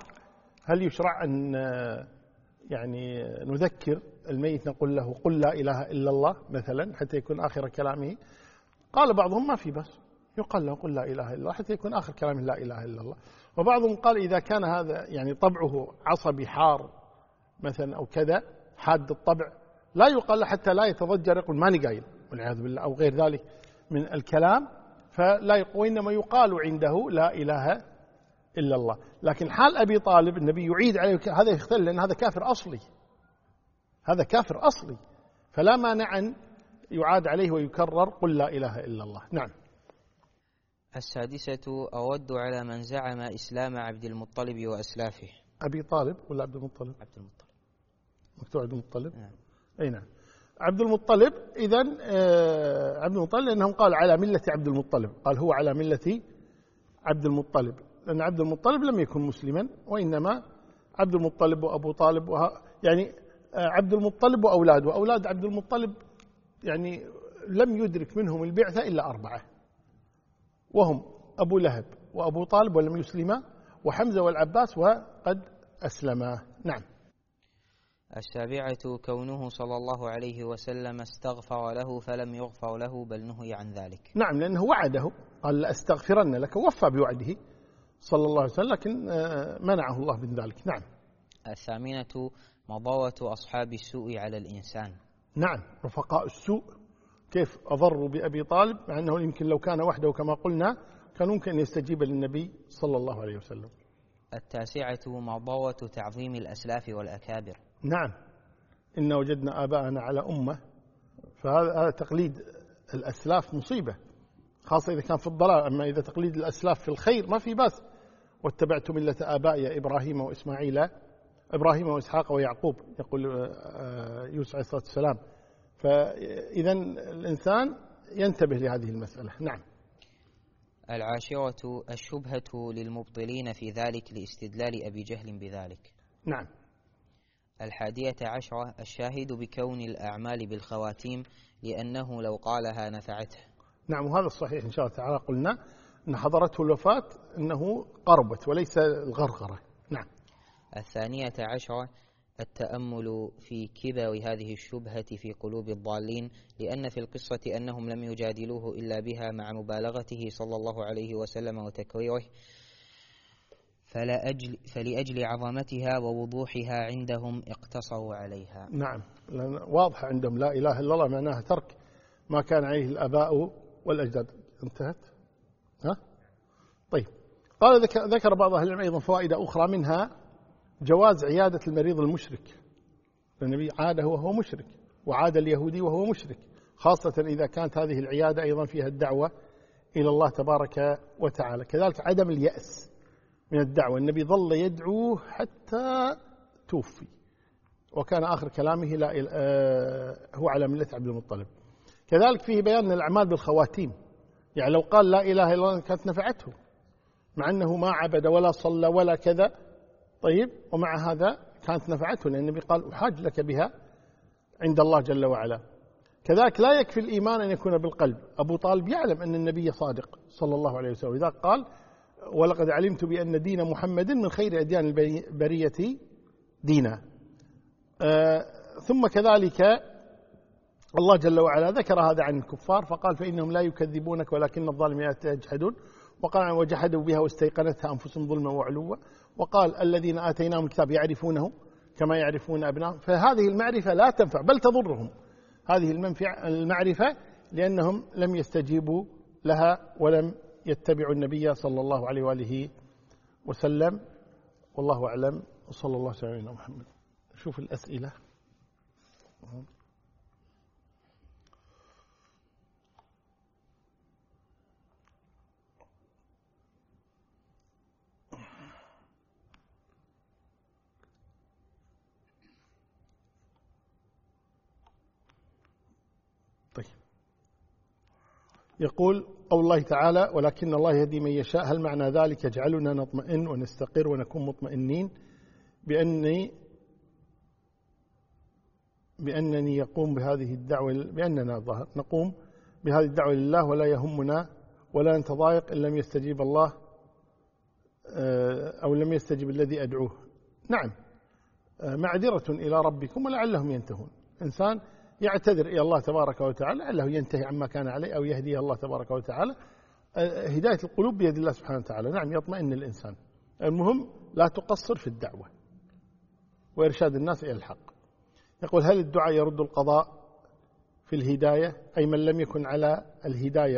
S1: يشرع أن يعني نذكر الميت نقول له قل لا إله إلا الله مثلا حتى يكون آخر كلامه؟ قال بعضهم ما في بس، يقال له قل لا إله إلا الله حتى يكون آخر كلامه لا إله إلا الله. وبعضهم قال إذا كان هذا يعني طبعه عصبي حار مثلا أو كذا حاد الطبع، لا يقال له حتى لا يتضجر يقول ماني قايل والعياذ بالله أو غير ذلك من الكلام، فلا يقول، وإنما يقال عنده لا إله إلا الله. لكن حال أبي طالب النبي يعيد عليه هذا يختلف، لأن هذا كافر أصلي، هذا كافر أصلي، فلا مانع أن يعاد عليه ويكرر قل لا إله إلا الله. نعم.
S2: السادسة: أود على من زعم إسلام عبد المطلب وأسلافه.
S1: أبي طالب ولا عبد المطلب؟
S2: عبد المطلب.
S1: مكتوب عبد المطلب؟
S2: نعم.
S1: أي نعم، عبد المطلب. إذن عبد المطلب لأنهم قال على ملة عبد المطلب، قال هو على ملة عبد المطلب، لأن عبد المطلب لم يكن مسلما، وإنما عبد المطلب وأبو طالب يعني عبد المطلب وأولاد عبد المطلب يعني لم يدرك منهم البعثة إلا 4، وهم أبو لهب وأبو طالب ولم يسلما، وحمزة والعباس وقد أسلما. نعم.
S2: السابعة: كونه صلى الله عليه وسلم استغفر له فلم يغفر له بل نهي عن ذلك.
S1: نعم، لأنه وعده قال لأستغفرن لك، وفى بوعده صلى الله عليه وسلم، لكن منعه الله من ذلك. نعم.
S2: الثامنة: مضاوة أصحاب السوء على الإنسان.
S1: نعم، رفقاء السوء كيف أضروا بأبي طالب، مع أنه يمكن لو كان وحده كما قلنا كان ممكن أن يستجيب للنبي صلى الله عليه وسلم.
S2: التاسعة: مضاوة تعظيم الأسلاف والأكابر.
S1: نعم، إن وجدنا آباءنا على أمة، فهذا تقليد الأسلاف مصيبة، خاصة إذا كان في الضلال. أما إذا تقليد الأسلاف في الخير ما في بأس. واتبعت ملة آبائي إبراهيم وإسماعيل، إبراهيم وإسحاق ويعقوب، يقول يوسف عليه الصلاة والسلام. فإذا الإنسان ينتبه لهذه المسألة. نعم.
S2: العاشرة: الشبهة للمبطلين في ذلك لاستدلال أبي جهل بذلك.
S1: نعم.
S2: 11: الشاهد بكون الأعمال بالخواتيم لأنه لو قالها نفعته.
S1: نعم، وهذا الصحيح إن شاء الله تعالى. قلنا أن حضرته الوفاة أنه قربت وليس الغرغرة. نعم.
S2: 12: التأمل في كبر هذه الشبهة في قلوب الضالين، لأن في القصة أنهم لم يجادلوه إلا بها مع مبالغته صلى الله عليه وسلم وتكريره، فلأجل عظمتها ووضوحها عندهم اقتصروا عليها.
S1: نعم، واضح عندهم لا إله إلا الله معناها ترك ما كان عليه الآباء والأجداد. انتهت. ها؟ طيب. قال ذكر بعض أهل العلم أيضا فوائد أخرى، منها جواز عيادة المريض المشرك. النبي عاده وهو مشرك، وعاد اليهودي وهو مشرك، خاصة إذا كانت هذه العيادة أيضا فيها الدعوة إلى الله تبارك وتعالى. كذلك عدم اليأس من الدعوة، النبي ظل يدعوه حتى توفي، وكان آخر كلامه لا هو على ملة عبد المطلب. كذلك فيه بيان الأعمال بالخواتيم، يعني لو قال لا إله إلا الله كانت نفعته، مع أنه ما عبد ولا صلى ولا كذا، طيب، ومع هذا كانت نفعته، لأن النبي قال أحاج لك بها عند الله جل وعلا. كذلك لا يكفي الإيمان أن يكون بالقلب. أبو طالب يعلم أن النبي صادق صلى الله عليه وسلم، إذا قال ولقد علمت بأن دين محمد من خير أديان البرية دينا. ثم كذلك الله جل وعلا ذكر هذا عن الكفار فقال فإنهم لا يكذبونك ولكن الظالمين يجحدون، وقال وجحدوا بها واستيقنتها أنفسهم ظلما وعلوا، وقال الذين آتيناهم الكتاب يعرفونه كما يعرفون أبناءهم. فهذه المعرفة لا تنفع بل تضرهم، هذه المعرفة، لأنهم لم يستجيبوا لها ولم يتبعوا النبي صلى الله عليه وآله وسلم. والله أعلم، وصلى الله عليه وسلم محمد. شوف الأسئلة. طيب، يقول قول الله تعالى ولكن الله يهدي من يشاء، هل معنى ذلك يجعلنا نطمئن ونستقر ونكون مطمئنين بأنني يقوم بهذه الدعوة، بأننا نقوم بهذه الدعوة لله ولا يهمنا ولا نتضايق إن لم يستجيب الله أو لم يستجب الذي أدعوه؟ نعم، معذرة إلى ربكم ولعلهم ينتهون. إنسان يعتذر إلى الله تبارك وتعالى لعله ينتهي عما كان عليه أو يهديه الله تبارك وتعالى. هداية القلوب بيد الله سبحانه وتعالى. نعم، يطمئن الإنسان. المهم لا تقصر في الدعوة وإرشاد الناس إلى الحق. يقول هل الدعاء يرد القضاء في الهداية؟ أي من لم يكن على الهداية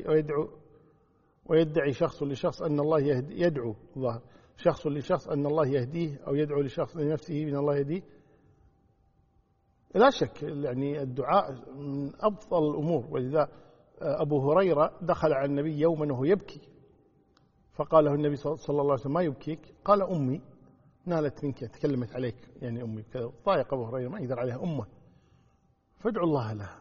S1: ويدعي شخص لشخص أن الله يدعو شخص لشخص أن الله يهديه أو يدعو لشخص لنفسه من الله يهديه. لا شك يعني الدعاء من أفضل الأمور. ولذا أبو هريرة دخل على النبي يوما وهو يبكي، فقال له النبي صلى الله عليه وسلم ما يبكيك؟ قال أمي نالت منك، تكلمت عليك يعني أمي كذا. ضايق أبو هريرة ما يقدر عليها أمه، فادعوا الله لها.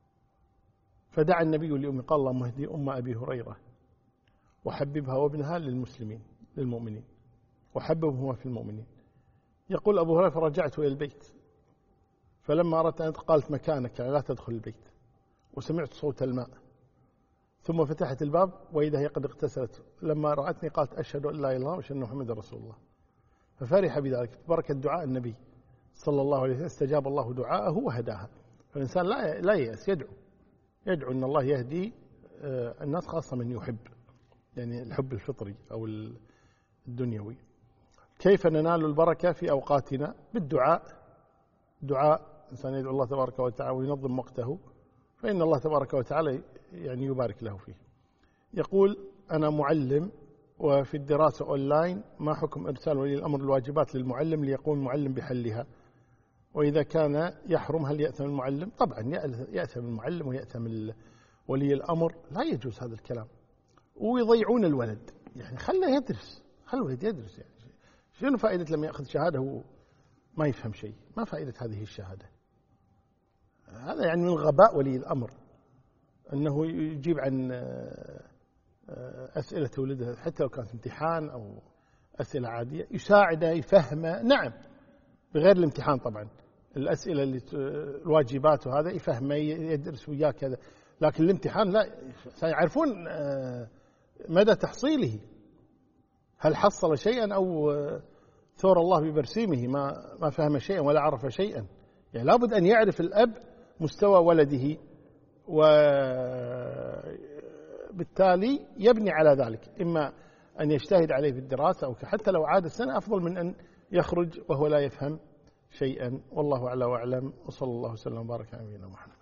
S1: فدعا النبي لأمي قال اللهم اهدي أم أبي هريرة وحببها وابنها للمؤمنين وحببهما في المؤمنين. يقول أبو هريرة فرجعت إلى البيت، فلما أردت أن قالت مكانك لا تدخل البيت، وسمعت صوت الماء، ثم فتحت الباب وإذا هي قد اغتسلت. لما رأتني قالت أشهد أن لا إله إلا الله وأشهد أن محمدا رسول الله. ففرح بذلك. بركة دعاء النبي صلى الله عليه وسلم استجاب الله دعاءه وهداها. فالإنسان لا ييأس، يدعو أن الله يهدي الناس، خاصة من يحب، يعني الحب الفطري أو الدنيوي. كيف ننال البركة في أوقاتنا؟ بالدعاء. دعاء إنسان يدعو الله تبارك وتعالى وينظم وقته، فإن الله تبارك وتعالى يعني يبارك له فيه. يقول أنا معلم وفي الدراسة أونلاين، ما حكم إرسال ولي الأمر الواجبات للمعلم ليقوم المعلم بحلها؟ وإذا كان يحرم هل يأثم المعلم؟ طبعا يأثم المعلم ويأثم ولي الأمر. لا يجوز هذا الكلام. ويضيعون الولد، يعني خليه يدرس، خليه الولد يدرس. يعني شنو فائدة لما يأخذ شهادة وما يفهم شيء؟ ما فائدة هذه الشهادة؟ هذا يعني من غباء ولي الأمر أنه يجيب عن أسئلة ولده، حتى لو كانت امتحان أو أسئلة عادية، يساعده يفهمه. نعم، بغير الامتحان طبعا، الأسئلة اللي الواجبات وهذا يفهمه يدرس وياه كذا، لكن الامتحان لا، سيعرفون مدى تحصيله، هل حصل شيئا أو ثور الله ببرسيمه ما فهم شيئا ولا عرف شيئا. يعني لابد أن يعرف الأب مستوى ولده، وبالتالي يبني على ذلك، إما أن يجتهد عليه في الدراسة أو حتى لو عاد السنة أفضل من أن يخرج وهو لا يفهم شيئا. والله أعلى وأعلم، وصلى الله وسلم وبارك على نبينا محمد.